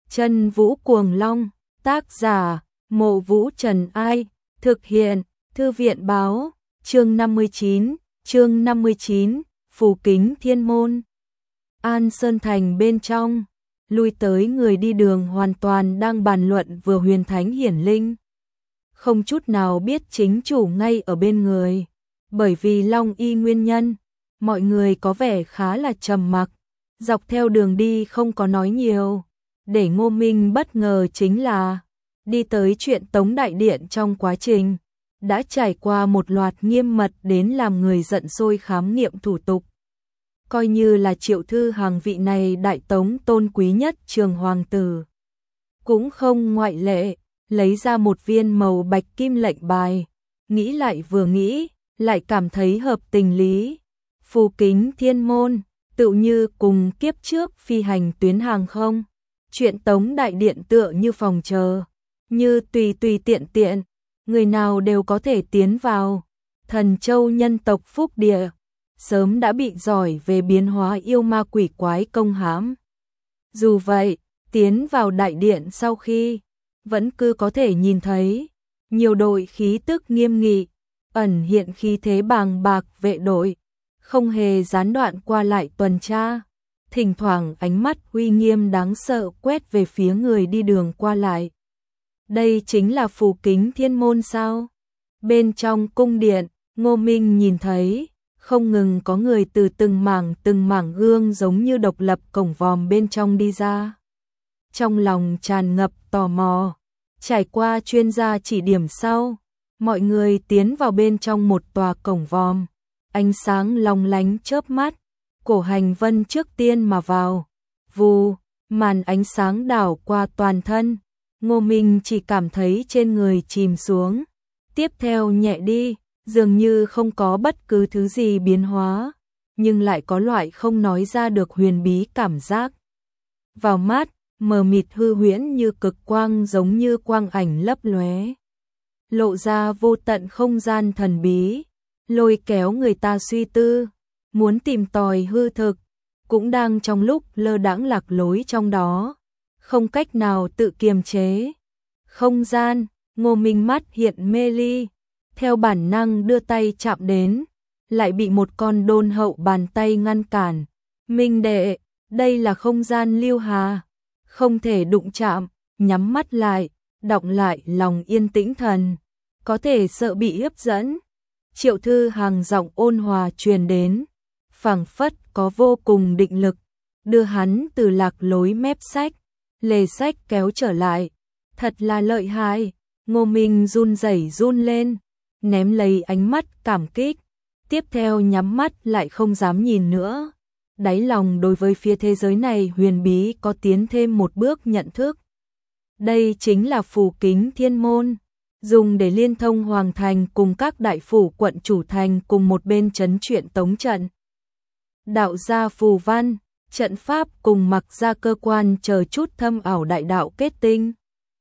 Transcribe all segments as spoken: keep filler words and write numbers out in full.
Chân Vũ Cuồng Long, tác giả, Mộ Vũ Trần Ai, thực hiện, Thư viện Báo, chương năm mươi chín, chương năm mươi chín, Phù Kính Thiên Môn. An Sơn Thành bên trong, lui tới người đi đường hoàn toàn đang bàn luận vừa huyền thánh hiển linh. Không chút nào biết chính chủ ngay ở bên người, bởi vì Long Y nguyên nhân, mọi người có vẻ khá là trầm mặc, dọc theo đường đi không có nói nhiều. Để Ngô Minh bất ngờ chính là, đi tới chuyện Tống Đại Điện trong quá trình, đã trải qua một loạt nghiêm mật đến làm người giận sôi khám nghiệm thủ tục. Coi như là Triệu Thư Hằng vị này đại tống tôn quý nhất trường hoàng tử. Cũng không ngoại lệ, lấy ra một viên màu bạch kim lệnh bài, nghĩ lại vừa nghĩ, lại cảm thấy hợp tình lý. Phù Kính Thiên Môn, tựu như cùng kiếp trước phi hành tuyến hàng không. Chuyện Tống Đại Điện tựa như phòng chờ, như tùy tùy tiện tiện, người nào đều có thể tiến vào. Thần Châu nhân tộc phúc địa, sớm đã bị giỏi về biến hóa yêu ma quỷ quái công hãm. Dù vậy, tiến vào đại điện sau khi, vẫn cứ có thể nhìn thấy, nhiều đội khí tức nghiêm nghị, ẩn hiện khí thế bàng bạc vệ đội, không hề gián đoạn qua lại tuần tra. Thỉnh thoảng ánh mắt uy nghiêm đáng sợ quét về phía người đi đường qua lại. Đây chính là Phù Kính Thiên Môn sao? Bên trong cung điện, Ngô Minh nhìn thấy, không ngừng có người từ từng mảng từng mảng gương giống như độc lập cổng vòm bên trong đi ra. Trong lòng tràn ngập tò mò, trải qua chuyên gia chỉ điểm sau, mọi người tiến vào bên trong một tòa cổng vòm, ánh sáng long lánh chớp mắt. Cổ Hành Vân trước tiên mà vào, vù, màn ánh sáng đảo qua toàn thân, Ngô Minh chỉ cảm thấy trên người chìm xuống, tiếp theo nhẹ đi, dường như không có bất cứ thứ gì biến hóa, nhưng lại có loại không nói ra được huyền bí cảm giác. Vào mắt, mờ mịt hư huyễn như cực quang giống như quang ảnh lấp lóe, lộ ra vô tận không gian thần bí, lôi kéo người ta suy tư. Muốn tìm tòi hư thực, cũng đang trong lúc lơ đãng lạc lối trong đó, không cách nào tự kiềm chế. Không gian, Ngô Minh mắt hiện mê ly, theo bản năng đưa tay chạm đến, lại bị một con đôn hậu bàn tay ngăn cản. Minh đệ, đây là không gian lưu hà, không thể đụng chạm, nhắm mắt lại, đọng lại lòng yên tĩnh thần, có thể sợ bị hấp dẫn. Triệu Thư Hằng giọng ôn hòa truyền đến, phảng phất có vô cùng định lực, đưa hắn từ lạc lối mép sách, lề sách kéo trở lại. Thật là lợi hại. Ngô Minh run rẩy run lên, ném lấy ánh mắt cảm kích, tiếp theo nhắm mắt lại không dám nhìn nữa. Đáy lòng đối với phía thế giới này huyền bí có tiến thêm một bước nhận thức. Đây chính là Phù Kính Thiên Môn, dùng để liên thông hoàng thành cùng các đại phủ quận chủ thành cùng một bên trấn truyện Tống trận. Đạo gia phù văn, trận pháp cùng mặc ra cơ quan chờ chút thâm ảo đại đạo kết tinh.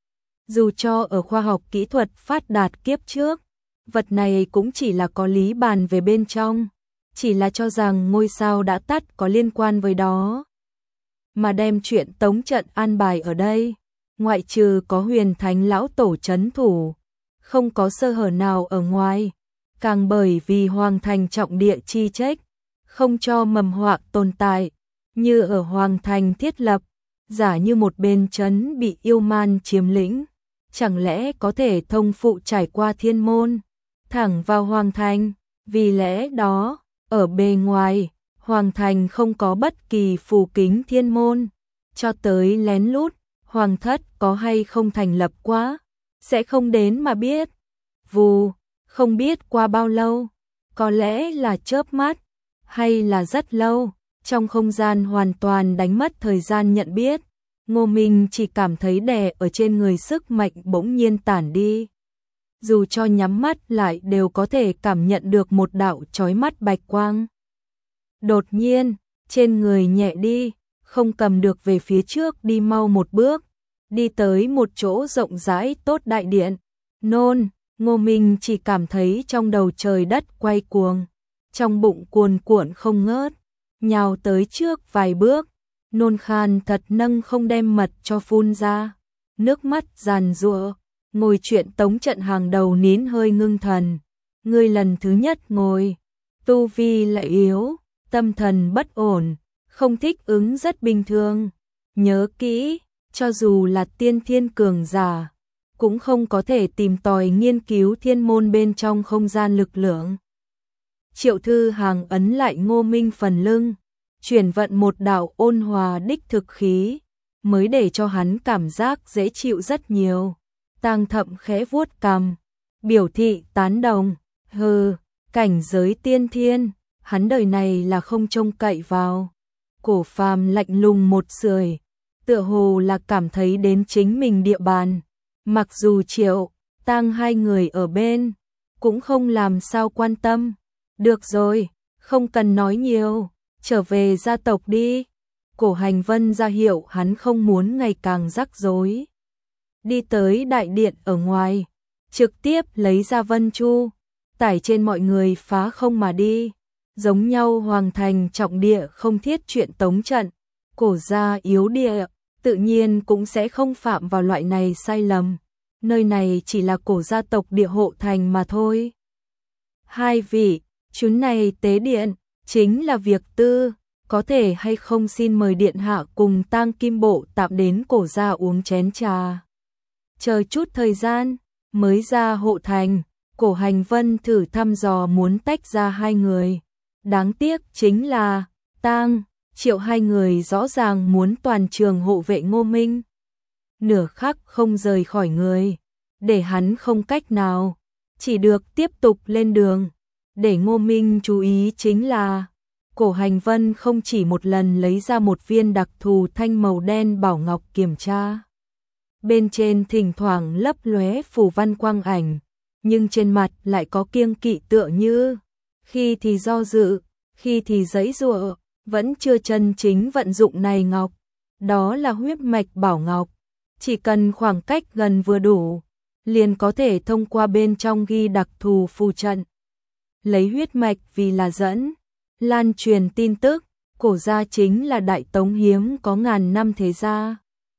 Dù cho ở khoa học kỹ thuật phát đạt kiếp trước, vật này cũng chỉ là có lý bàn về bên trong, chỉ là cho rằng ngôi sao đã tắt có liên quan với đó. Mà đem chuyện Tống trận an bài ở đây, ngoại trừ có huyền thánh lão tổ trấn thủ, không có sơ hở nào ở ngoài, càng bởi vì hoàng thành trọng địa chi trách, không cho mầm họa tồn tại, như ở hoàng thành thiết lập, giả như một bên trấn bị yêu man chiếm lĩnh, chẳng lẽ có thể thông phụ trải qua thiên môn, thẳng vào hoàng thành. Vì lẽ đó, ở bề ngoài, hoàng thành không có bất kỳ Phù Kính Thiên Môn, cho tới lén lút, hoàng thất có hay không thành lập quá, sẽ không đến mà biết. Vù, không biết qua bao lâu, có lẽ là chớp mắt, hay là rất lâu, trong không gian hoàn toàn đánh mất thời gian nhận biết, Ngô Minh chỉ cảm thấy đè ở trên người sức mạnh bỗng nhiên tản đi. Dù cho nhắm mắt lại đều có thể cảm nhận được một đạo chói mắt bạch quang. Đột nhiên, trên người nhẹ đi, không cầm được về phía trước đi mau một bước, đi tới một chỗ rộng rãi tốt đại điện. Nôn, Ngô Minh chỉ cảm thấy trong đầu trời đất quay cuồng, trong bụng cuồn cuộn không ngớt, nhào tới trước vài bước, nôn khan thật nâng không đem mật cho phun ra, nước mắt giàn giụa, ngồi chuyện tống trận hàng đầu nín hơi ngưng thần. Ngươi lần thứ nhất ngồi, tu vi lại yếu, tâm thần bất ổn, không thích ứng rất bình thường. Nhớ kỹ, cho dù là tiên thiên cường giả, cũng không có thể tìm tòi nghiên cứu thiên môn bên trong không gian lực lượng. Triệu Thư Hàng ấn lại Ngô Minh phần lưng, chuyển vận một đạo ôn hòa đích thực khí, mới để cho hắn cảm giác dễ chịu rất nhiều. Tang Thậm khẽ vuốt cằm, biểu thị tán đồng. Hừ, cảnh giới tiên thiên, hắn đời này là không trông cậy vào. Cổ Phàm lạnh lùng một sưởi, tựa hồ là cảm thấy đến chính mình địa bàn. Mặc dù Triệu, Tang hai người ở bên, cũng không làm sao quan tâm. Được rồi, không cần nói nhiều, trở về gia tộc đi. Cổ Hành Vân ra hiệu hắn không muốn ngày càng rắc rối. Đi tới đại điện ở ngoài, trực tiếp lấy ra Vân Chu, tải trên mọi người phá không mà đi. Giống nhau hoàng thành trọng địa không thiết chuyện tống trận, cổ gia yếu địa, tự nhiên cũng sẽ không phạm vào loại này sai lầm. Nơi này chỉ là cổ gia tộc địa hộ thành mà thôi. Hai vị, chuyến này tế điện, chính là việc tư, có thể hay không xin mời điện hạ cùng Tang Kim Bộ tạm đến cổ gia uống chén trà. Chờ chút thời gian, mới ra hộ thành, Cổ Hành Vân thử thăm dò muốn tách ra hai người. Đáng tiếc chính là, Tang, Triệu hai người rõ ràng muốn toàn trường hộ vệ Ngô Minh. Nửa khắc không rời khỏi người, để hắn không cách nào, chỉ được tiếp tục lên đường. Để Ngô Minh chú ý chính là, Cổ Hành Vân không chỉ một lần lấy ra một viên đặc thù thanh màu đen bảo ngọc kiểm tra. Bên trên thỉnh thoảng lấp lóe phù văn quang ảnh, nhưng trên mặt lại có kiêng kỵ tựa như, khi thì do dự, khi thì giãy giụa, vẫn chưa chân chính vận dụng này ngọc. Đó là huyết mạch bảo ngọc, chỉ cần khoảng cách gần vừa đủ, liền có thể thông qua bên trong ghi đặc thù phù trận. Lấy huyết mạch vì là dẫn, lan truyền tin tức, cổ gia chính là đại tống hiếm có ngàn năm thế gia.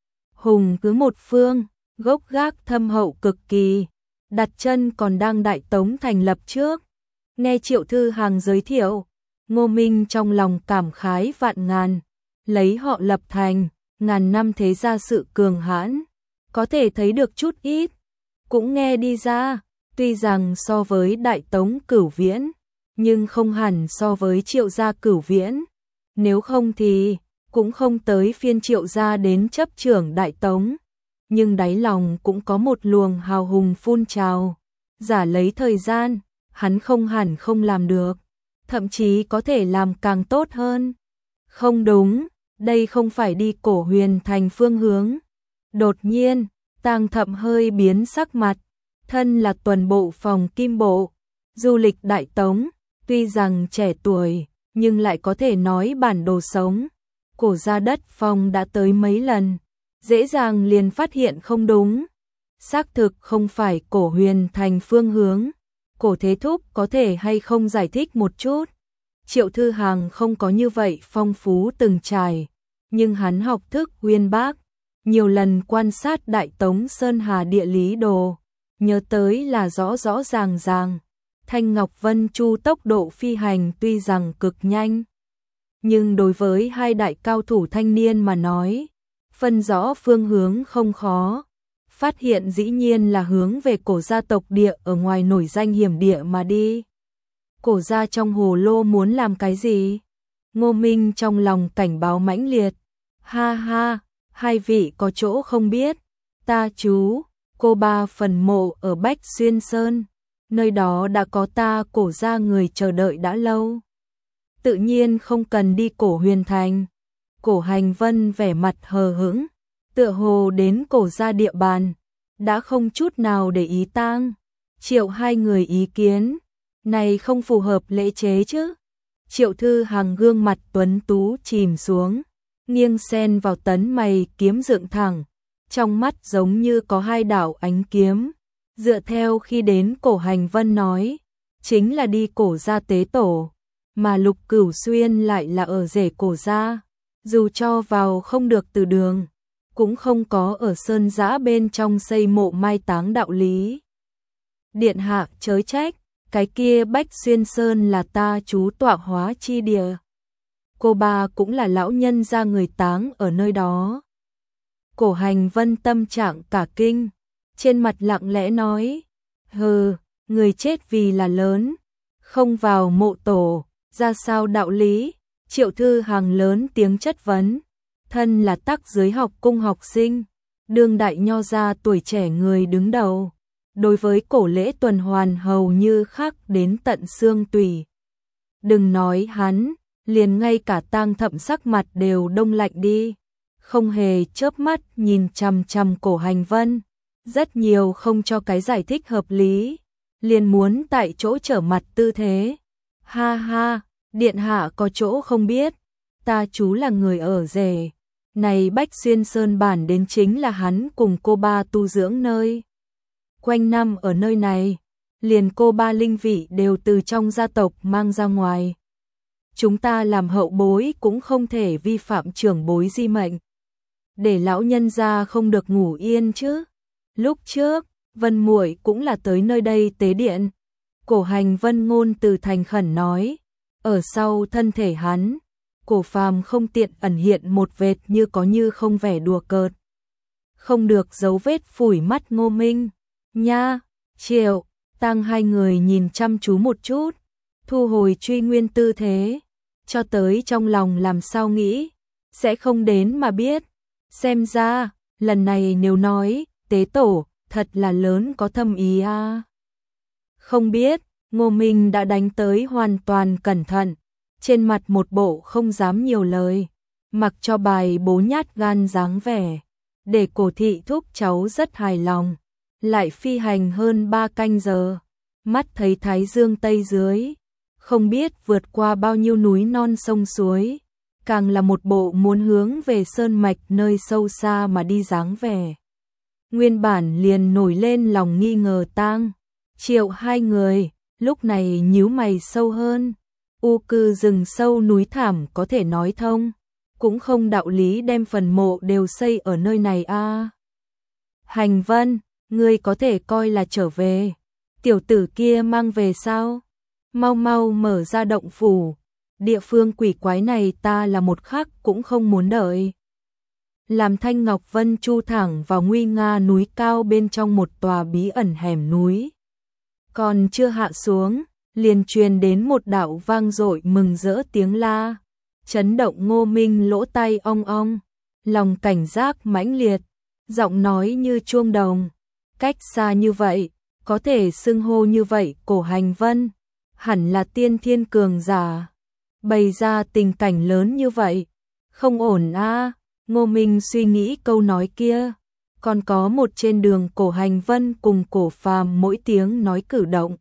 Hùng cứ một phương, gốc gác thâm hậu cực kỳ, đặt chân còn đang đại tống thành lập trước. Nghe Triệu Thư Hàng giới thiệu, Ngô Minh trong lòng cảm khái vạn ngàn, lấy họ lập thành, ngàn năm thế gia sự cường hãn, có thể thấy được chút ít, cũng nghe đi ra, tuy rằng so với đại tống Cửu Viễn, nhưng không hẳn so với Triệu gia Cửu Viễn, nếu không thì cũng không tới phiên Triệu gia đến chấp trưởng đại tống, nhưng đáy lòng cũng có một luồng hào hùng phun trào, giả lấy thời gian, hắn không hẳn không làm được, thậm chí có thể làm càng tốt hơn. Không đúng, đây không phải đi cổ huyền thành phương hướng. Đột nhiên, Tang Thậm hơi biến sắc mặt, thân là tuần bộ phòng Kim Bộ, du lịch đại tống, tuy rằng trẻ tuổi, nhưng lại có thể nói bản đồ sống. Cổ gia đất phong đã tới mấy lần, dễ dàng liền phát hiện không đúng. Xác thực không phải cổ huyền thành phương hướng. Cổ Thế Thúc có thể hay không giải thích một chút. Triệu Thư Hàng không có như vậy phong phú từng trải, nhưng hắn học thức uyên bác, nhiều lần quan sát đại tống Sơn Hà địa lý đồ, nhớ tới là rõ rõ ràng ràng. Thanh Ngọc Vân Chu tốc độ phi hành tuy rằng cực nhanh, nhưng đối với hai đại cao thủ thanh niên mà nói, phân rõ phương hướng không khó. Phát hiện dĩ nhiên là hướng về cổ gia tộc địa ở ngoài nổi danh hiểm địa mà đi. Cổ gia trong hồ lô muốn làm cái gì? Ngô Minh trong lòng cảnh báo mãnh liệt. Ha ha, hai vị có chỗ không biết. Ta chú, cô ba phần mộ ở Bách Xuyên Sơn. Nơi đó đã có ta cổ gia người chờ đợi đã lâu. Tự nhiên không cần đi cổ huyền thành. Cổ Hành Vân vẻ mặt hờ hững, tựa hồ đến cổ gia địa bàn, đã không chút nào để ý Tang, Triệu hai người ý kiến, này không phù hợp lễ chế chứ. Triệu Thư Hàng gương mặt tuấn tú chìm xuống, nghiêng sen vào tấn mày kiếm dựng thẳng, trong mắt giống như có hai đạo ánh kiếm. Dựa theo khi đến cổ Hành Vân nói, chính là đi cổ gia tế tổ, mà Lục Cửu Xuyên lại là ở rể cổ gia. dù cho vào không được từ đường, cũng không có ở sơn giã bên trong xây mộ mai táng đạo lý. Điện hạ chớ trách, cái kia Bách Xuyên Sơn là ta chú tọa hóa chi địa. Cô ba cũng là lão nhân gia người táng ở nơi đó. Cổ Hành Vân tâm trạng cả kinh, trên mặt lặng lẽ nói, hừ, người chết vì là lớn, không vào mộ tổ, ra sao đạo lý? Triệu Thư Hằng lớn tiếng chất vấn, thân là Tắc Giới học cung học sinh, đương đại nho gia tuổi trẻ người đứng đầu, đối với cổ lễ tuần hoàn hầu như khắc đến tận xương tủy. Đừng nói hắn, liền ngay cả Tang Thậm sắc mặt đều đông lạnh đi, không hề chớp mắt nhìn chằm chằm Cổ Hành Vân, rất nhiều không cho cái giải thích hợp lý, liền muốn tại chỗ trở mặt tư thế. Ha ha, điện hạ có chỗ không biết, ta chú là người ở rể, này Bách Xuyên Sơn bản đến chính là hắn cùng cô ba tu dưỡng nơi. Quanh năm ở nơi này, liền cô ba linh vị đều từ trong gia tộc mang ra ngoài. Chúng ta làm hậu bối cũng không thể vi phạm trưởng bối di mệnh, để lão nhân gia không được ngủ yên chứ. Lúc trước, Vân muội cũng là tới nơi đây tế điện. Cổ Hành Vân ngôn từ thành khẩn nói, ở sau thân thể hắn, Cổ Phàm không tiện ẩn hiện một vệt như có như không vẻ đùa cợt. Không được dấu vết phủi mắt Ngô Minh. Nha, Triệu, Tăng hai người nhìn chăm chú một chút, thu hồi truy nguyên tư thế, cho tới trong lòng làm sao nghĩ, sẽ không đến mà biết. Xem ra, lần này nếu nói, tế tổ, thật là lớn có thâm ý a. À. Không biết, Ngô Minh đã đánh tới hoàn toàn cẩn thận, trên mặt một bộ không dám nhiều lời, mặc cho bài bố nhát gan dáng vẻ, để Cổ thị thúc cháu rất hài lòng. Lại phi hành hơn ba canh giờ, mắt thấy thái dương tây dưới, không biết vượt qua bao nhiêu núi non sông suối, càng là một bộ muốn hướng về sơn mạch nơi sâu xa mà đi dáng vẻ. Nguyên bản liền nổi lên lòng nghi ngờ Tang, Triệu hai người, lúc này nhíu mày sâu hơn. U cư rừng sâu núi thảm có thể nói thông, cũng không đạo lý đem phần mộ đều xây ở nơi này a. À. Hành Vân, ngươi có thể coi là trở về. Tiểu tử kia mang về sao? Mau mau mở ra động phủ. Địa phương quỷ quái này ta là một khắc cũng không muốn đợi. Làm Thanh Ngọc Vân chu thẳng vào nguy nga núi cao bên trong một tòa bí ẩn hẻm núi. Còn chưa hạ xuống, liền truyền đến một đạo vang dội mừng rỡ tiếng la, chấn động Ngô Minh lỗ tai ong ong, lòng cảnh giác mãnh liệt, giọng nói như chuông đồng. Cách xa như vậy, có thể xưng hô như vậy Cổ Hành Vân, hẳn là tiên thiên cường giả. Bày ra tình cảnh lớn như vậy, không ổn a. À. Ngô Minh suy nghĩ câu nói kia, còn có một trên đường Cổ Hành Vân cùng Cổ Phàm mỗi tiếng nói cử động.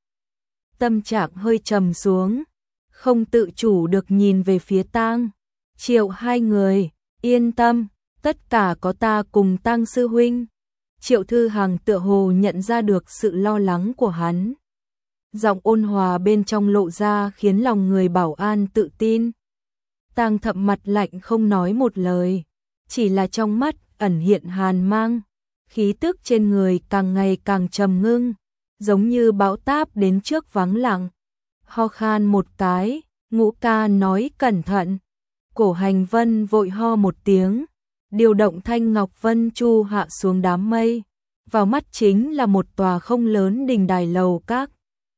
Tâm trạng hơi trầm xuống, không tự chủ được nhìn về phía Tang, Triệu hai người, yên tâm, tất cả có ta cùng Tang sư huynh. Triệu Thư Hằng tựa hồ nhận ra được sự lo lắng của hắn. Giọng ôn hòa bên trong lộ ra khiến lòng người bảo an tự tin. Tang Thậm mặt lạnh không nói một lời, chỉ là trong mắt ẩn hiện hàn mang, khí tức trên người càng ngày càng trầm ngưng, giống như bão táp đến trước vắng lặng. Ho khan một cái, Ngũ ca nói cẩn thận. Cổ Hành Vân vội ho một tiếng, điều động Thanh Ngọc Vân chu hạ xuống đám mây, vào mắt chính là một tòa không lớn đình đài lầu các.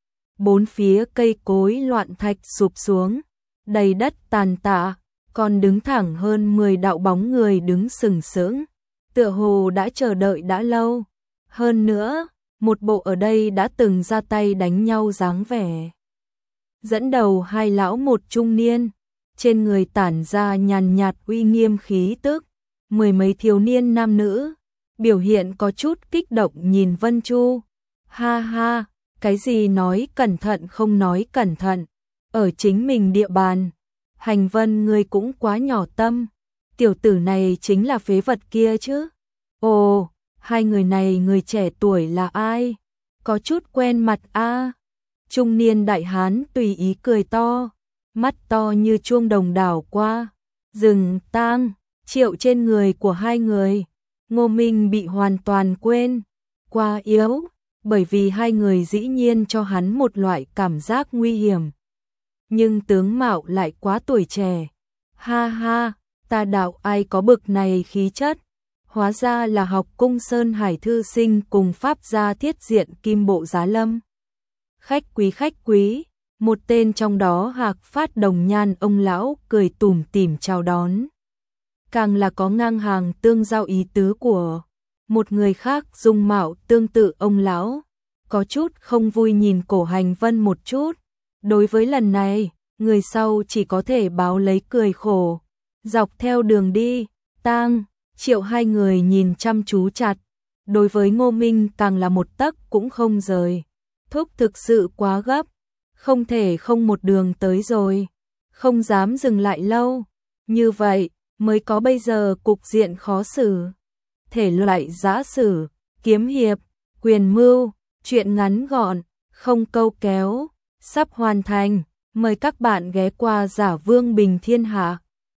Bốn phía cây cối loạn thạch sụp xuống, đầy đất tàn tạ, còn đứng thẳng hơn mười đạo bóng người đứng sừng sững, tựa hồ đã chờ đợi đã lâu. Hơn nữa, một bộ ở đây đã từng ra tay đánh nhau dáng vẻ. Dẫn đầu hai lão một trung niên, trên người tản ra nhàn nhạt uy nghiêm khí tức, mười mấy thiếu niên nam nữ, biểu hiện có chút kích động nhìn Vân Chu. Ha ha, cái gì nói cẩn thận không nói cẩn thận, ở chính mình địa bàn. Hành Vân ngươi cũng quá nhỏ tâm, tiểu tử này chính là phế vật kia chứ. Ồ, hai người này người trẻ tuổi là ai? Có chút quen mặt a. À. Trung niên đại hán tùy ý cười to, mắt to như chuông đồng đảo qua, Dừng tang, Triệu trên người của hai người. Ngô Minh bị hoàn toàn quên, quá yếu, bởi vì hai người dĩ nhiên cho hắn một loại cảm giác nguy hiểm. Nhưng tướng mạo lại quá tuổi trẻ. Ha ha, ta đạo ai có bực này khí chất. Hóa ra là học cung Sơn Hải thư sinh cùng pháp gia Thiết Diện Kim Bộ Giá Lâm. Khách quý khách quý, một tên trong đó Hạc Phát Đồng Nhan ông lão cười tủm tỉm chào đón. Càng là có ngang hàng tương giao ý tứ của một người khác dung mạo tương tự ông lão, có chút không vui nhìn Cổ Hành Vân một chút. Đối với lần này, người sau chỉ có thể báo lấy cười khổ. Dọc theo đường đi, Tang, Triệu hai người nhìn chăm chú chặt. Đối với Ngô Minh càng là một tấc cũng không rời. Thúc thực sự quá gấp, không thể không một đường tới rồi, không dám dừng lại lâu. Như vậy mới có bây giờ cục diện khó xử. Thể loại giã sử, kiếm hiệp, quyền mưu, truyện ngắn gọn, không câu kéo, sắp hoàn thành. Mời các bạn ghé qua Giả Vương Bình Thiên Hạ.